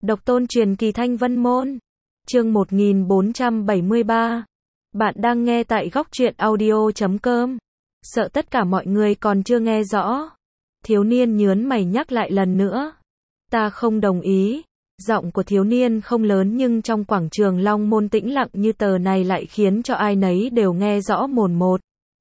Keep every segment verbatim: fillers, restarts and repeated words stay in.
Độc tôn truyền kỳ Thanh Vân Môn. Chương một nghìn bốn trăm bảy mươi ba. Bạn đang nghe tại góc truyện audio chấm com. Sợ tất cả mọi người còn chưa nghe rõ. Thiếu niên nhớn mày nhắc lại lần nữa. Ta không đồng ý. Giọng của thiếu niên không lớn nhưng trong quảng trường Long Môn tĩnh lặng như tờ này lại khiến cho ai nấy đều nghe rõ mồn một.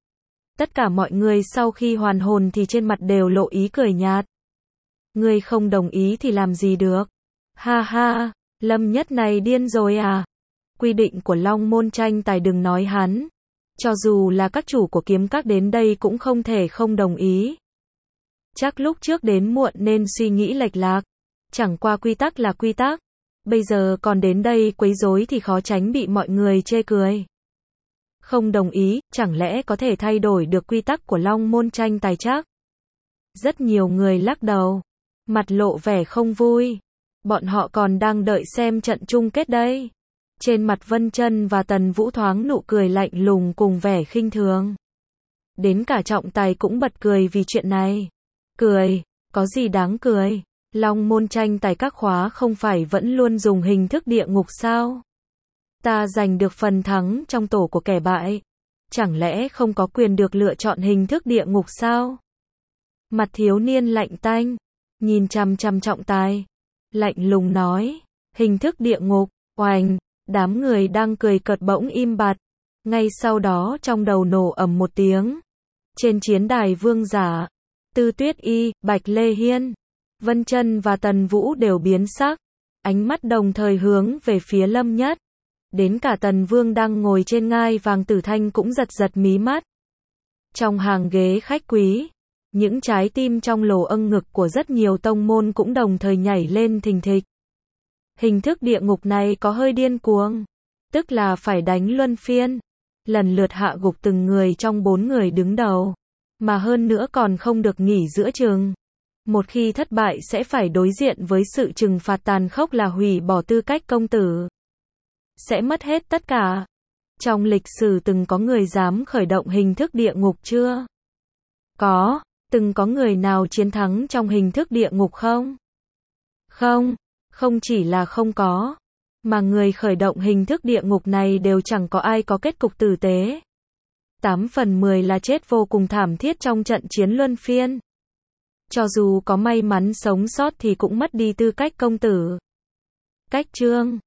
Tất cả mọi người sau khi hoàn hồn thì trên mặt đều lộ ý cười nhạt. Ngươi không đồng ý thì làm gì được? Ha ha, Lâm Nhất này điên rồi à? Quy định của Long Môn tranh tài đừng nói hắn. Cho dù là các chủ của kiếm các đến đây cũng không thể không đồng ý. Chắc lúc trước đến muộn nên suy nghĩ lệch lạc. Chẳng qua quy tắc là quy tắc. Bây giờ còn đến đây quấy rối thì khó tránh bị mọi người chê cười. Không đồng ý, chẳng lẽ có thể thay đổi được quy tắc của Long Môn tranh tài chắc? Rất nhiều người lắc đầu. Mặt lộ vẻ không vui. Bọn họ còn đang đợi xem trận chung kết đây. Trên mặt Vân Chân và Tần Vũ thoáng nụ cười lạnh lùng cùng vẻ khinh thường. Đến cả trọng tài cũng bật cười vì chuyện này. Cười, có gì đáng cười? Long Môn tranh tài các khóa không phải vẫn luôn dùng hình thức địa ngục sao? Ta giành được phần thắng trong tổ của kẻ bại. Chẳng lẽ không có quyền được lựa chọn hình thức địa ngục sao? Mặt thiếu niên lạnh tanh, nhìn chằm chằm trọng tài. Lạnh lùng nói, hình thức địa ngục, oành, đám người đang cười cợt bỗng im bặt. Ngay sau đó trong đầu nổ ầm một tiếng. Trên chiến đài vương giả, Tư Tuyết Y, Bạch Lê Hiên, Vân Chân và Tần Vũ đều biến sắc. Ánh mắt đồng thời hướng về phía Lâm Nhất. Đến cả Tần Vương đang ngồi trên ngai vàng Tử Thanh cũng giật giật mí mắt. Trong hàng ghế khách quý, những trái tim trong lồ âng ngực của rất nhiều tông môn cũng đồng thời nhảy lên thình thịch. Hình thức địa ngục này có hơi điên cuồng. Tức là phải đánh luân phiên. Lần lượt hạ gục từng người trong bốn người đứng đầu. Mà hơn nữa còn không được nghỉ giữa chừng. Một khi thất bại sẽ phải đối diện với sự trừng phạt tàn khốc là hủy bỏ tư cách công tử. Sẽ mất hết tất cả. Trong lịch sử từng có người dám khởi động hình thức địa ngục chưa? Có. Từng có người nào chiến thắng trong hình thức địa ngục không? Không. Không chỉ là không có. Mà người khởi động hình thức địa ngục này đều chẳng có ai có kết cục tử tế. tám phần mười là chết vô cùng thảm thiết trong trận chiến luân phiên. Cho dù có may mắn sống sót thì cũng mất đi tư cách công tử. Cách chương.